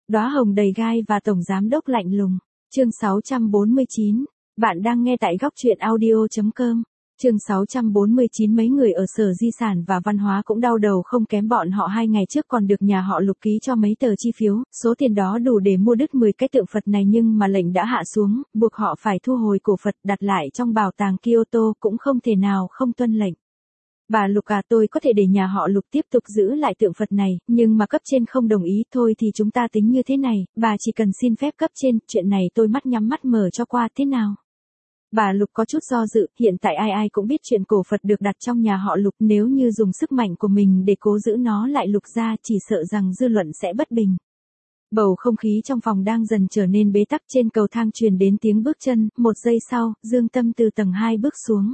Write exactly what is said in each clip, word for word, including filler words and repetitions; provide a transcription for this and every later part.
Đóa hồng đầy gai và tổng giám đốc lạnh lùng. Chương sáu trăm bốn mươi chín. Bạn đang nghe tại góc truyện audio chấm com. Chương sáu trăm bốn mươi chín. Mấy người ở Sở Di sản và Văn hóa cũng đau đầu không kém bọn họ. Hai ngày trước còn được nhà họ Lục ký cho mấy tờ chi phiếu, số tiền đó đủ để mua đứt mười cái tượng Phật này, nhưng mà lệnh đã hạ xuống, buộc họ phải thu hồi cổ Phật đặt lại trong bảo tàng Kyoto, cũng không thể nào không tuân lệnh. Bà Lục à, tôi có thể để nhà họ Lục tiếp tục giữ lại tượng Phật này, nhưng mà cấp trên không đồng ý. Thôi thì chúng ta tính như thế này, bà chỉ cần xin phép cấp trên, chuyện này tôi mắt nhắm mắt mở cho qua, thế nào? Bà Lục có chút do dự, hiện tại ai ai cũng biết chuyện cổ Phật được đặt trong nhà họ Lục, nếu như dùng sức mạnh của mình để cố giữ nó lại Lục ra, chỉ sợ rằng dư luận sẽ bất bình. Bầu không khí trong phòng đang dần trở nên bế tắc. Trên cầu thang truyền đến tiếng bước chân, một giây sau, Dương Tâm từ tầng hai bước xuống.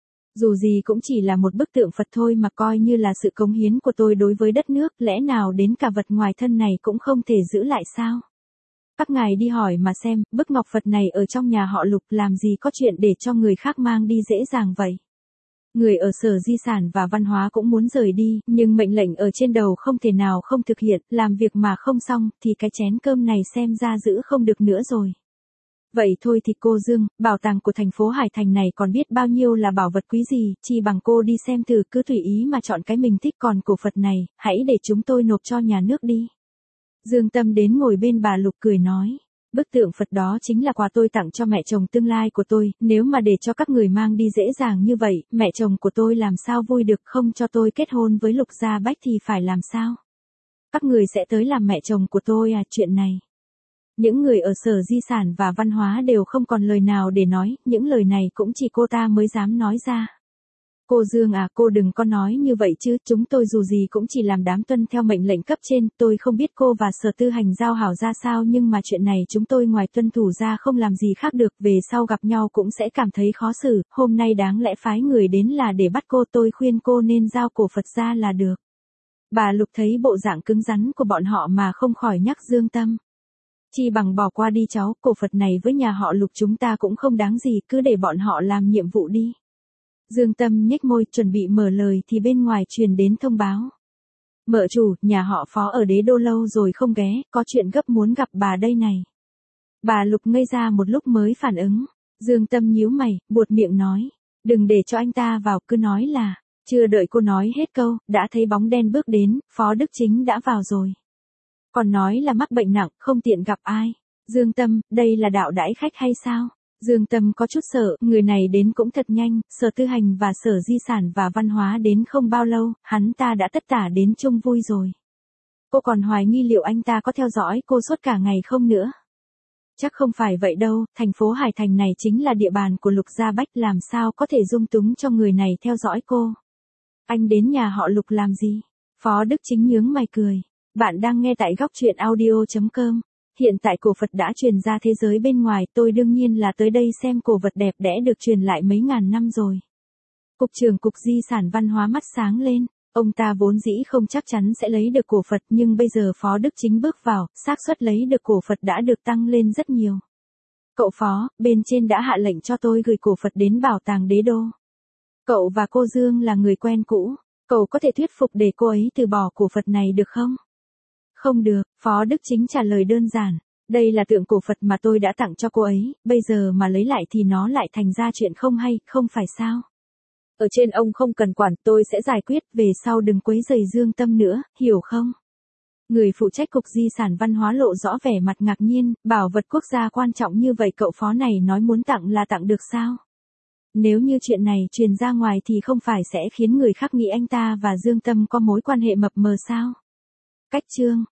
Dù gì cũng chỉ là một bức tượng Phật thôi mà, coi như là sự cống hiến của tôi đối với đất nước, lẽ nào đến cả vật ngoài thân này cũng không thể giữ lại sao? Các ngài đi hỏi mà xem, bức ngọc Phật này ở trong nhà họ Lục, làm gì có chuyện để cho người khác mang đi dễ dàng vậy. Người ở Sở Di sản và Văn hóa cũng muốn rời đi, nhưng mệnh lệnh ở trên đầu không thể nào không thực hiện, làm việc mà không xong, thì cái chén cơm này xem ra giữ không được nữa rồi. Vậy thôi thì cô Dương, bảo tàng của thành phố Hải Thành này còn biết bao nhiêu là bảo vật quý gì, chi bằng cô đi xem thử, cứ tùy ý mà chọn cái mình thích, còn cổ Phật này, hãy để chúng tôi nộp cho nhà nước đi. Dương Tâm đến ngồi bên bà Lục cười nói, bức tượng Phật đó chính là quà tôi tặng cho mẹ chồng tương lai của tôi, nếu mà để cho các người mang đi dễ dàng như vậy, mẹ chồng của tôi làm sao vui được, không cho tôi kết hôn với Lục Gia Bách thì phải làm sao? Các người sẽ tới làm mẹ chồng của tôi à? Chuyện này. Những người ở Sở Di sản và Văn hóa đều không còn lời nào để nói, những lời này cũng chỉ cô ta mới dám nói ra. Cô Dương à, cô đừng có nói như vậy chứ, chúng tôi dù gì cũng chỉ làm đám tuân theo mệnh lệnh cấp trên, tôi không biết cô và Sở Tư Hành giao hảo ra sao, nhưng mà chuyện này chúng tôi ngoài tuân thủ ra không làm gì khác được, về sau gặp nhau cũng sẽ cảm thấy khó xử, hôm nay đáng lẽ phái người đến là để bắt cô, tôi khuyên cô nên giao cổ Phật ra là được. Bà Lục thấy bộ dạng cứng rắn của bọn họ mà không khỏi nhắc Dương Tâm. Chi bằng bỏ qua đi cháu, cổ Phật này với nhà họ Lục chúng ta cũng không đáng gì, cứ để bọn họ làm nhiệm vụ đi. Dương Tâm nhếch môi chuẩn bị mở lời thì bên ngoài truyền đến thông báo. Mợ chủ, nhà họ Phó ở Đế Đô lâu rồi không ghé, có chuyện gấp muốn gặp bà đây này. Bà Lục ngây ra một lúc mới phản ứng. Dương Tâm nhíu mày, buột miệng nói. Đừng để cho anh ta vào, cứ nói là. Chưa đợi cô nói hết câu, đã thấy bóng đen bước đến, Phó Đức Chính đã vào rồi. Còn nói là mắc bệnh nặng, không tiện gặp ai. Dương Tâm, đây là đạo đãi khách hay sao? Dương Tâm có chút sợ, người này đến cũng thật nhanh, Sở Tư Hành và Sở Di sản và Văn hóa đến không bao lâu, hắn ta đã tất tả đến chung vui rồi. Cô còn hoài nghi liệu anh ta có theo dõi cô suốt cả ngày không nữa. Chắc không phải vậy đâu, thành phố Hải Thành này chính là địa bàn của Lục Gia Bách, làm sao có thể dung túng cho người này theo dõi cô. Anh đến nhà họ Lục làm gì? Phó Đức Chính nhướng mày cười. Bạn đang nghe tại góc truyện audio chấm com. Hiện tại cổ Phật đã truyền ra thế giới bên ngoài, tôi đương nhiên là tới đây xem cổ vật đẹp đẽ được truyền lại mấy ngàn năm rồi. Cục trưởng Cục Di sản Văn hóa mắt sáng lên, ông ta vốn dĩ không chắc chắn sẽ lấy được cổ Phật, nhưng bây giờ Phó Đức Chính bước vào, xác suất lấy được cổ Phật đã được tăng lên rất nhiều. Cậu Phó, bên trên đã hạ lệnh cho tôi gửi cổ Phật đến bảo tàng Đế Đô. Cậu và cô Dương là người quen cũ, cậu có thể thuyết phục để cô ấy từ bỏ cổ Phật này được không? Không được, Phó Đức Chính trả lời đơn giản. Đây là tượng cổ Phật mà tôi đã tặng cho cô ấy, bây giờ mà lấy lại thì nó lại thành ra chuyện không hay, không phải sao? Ở trên ông không cần quản, tôi sẽ giải quyết, về sau đừng quấy rầy Dương Tâm nữa, hiểu không? Người phụ trách Cục Di sản Văn hóa lộ rõ vẻ mặt ngạc nhiên, bảo vật quốc gia quan trọng như vậy cậu Phó này nói muốn tặng là tặng được sao? Nếu như chuyện này truyền ra ngoài thì không phải sẽ khiến người khác nghĩ anh ta và Dương Tâm có mối quan hệ mập mờ sao? Cách chương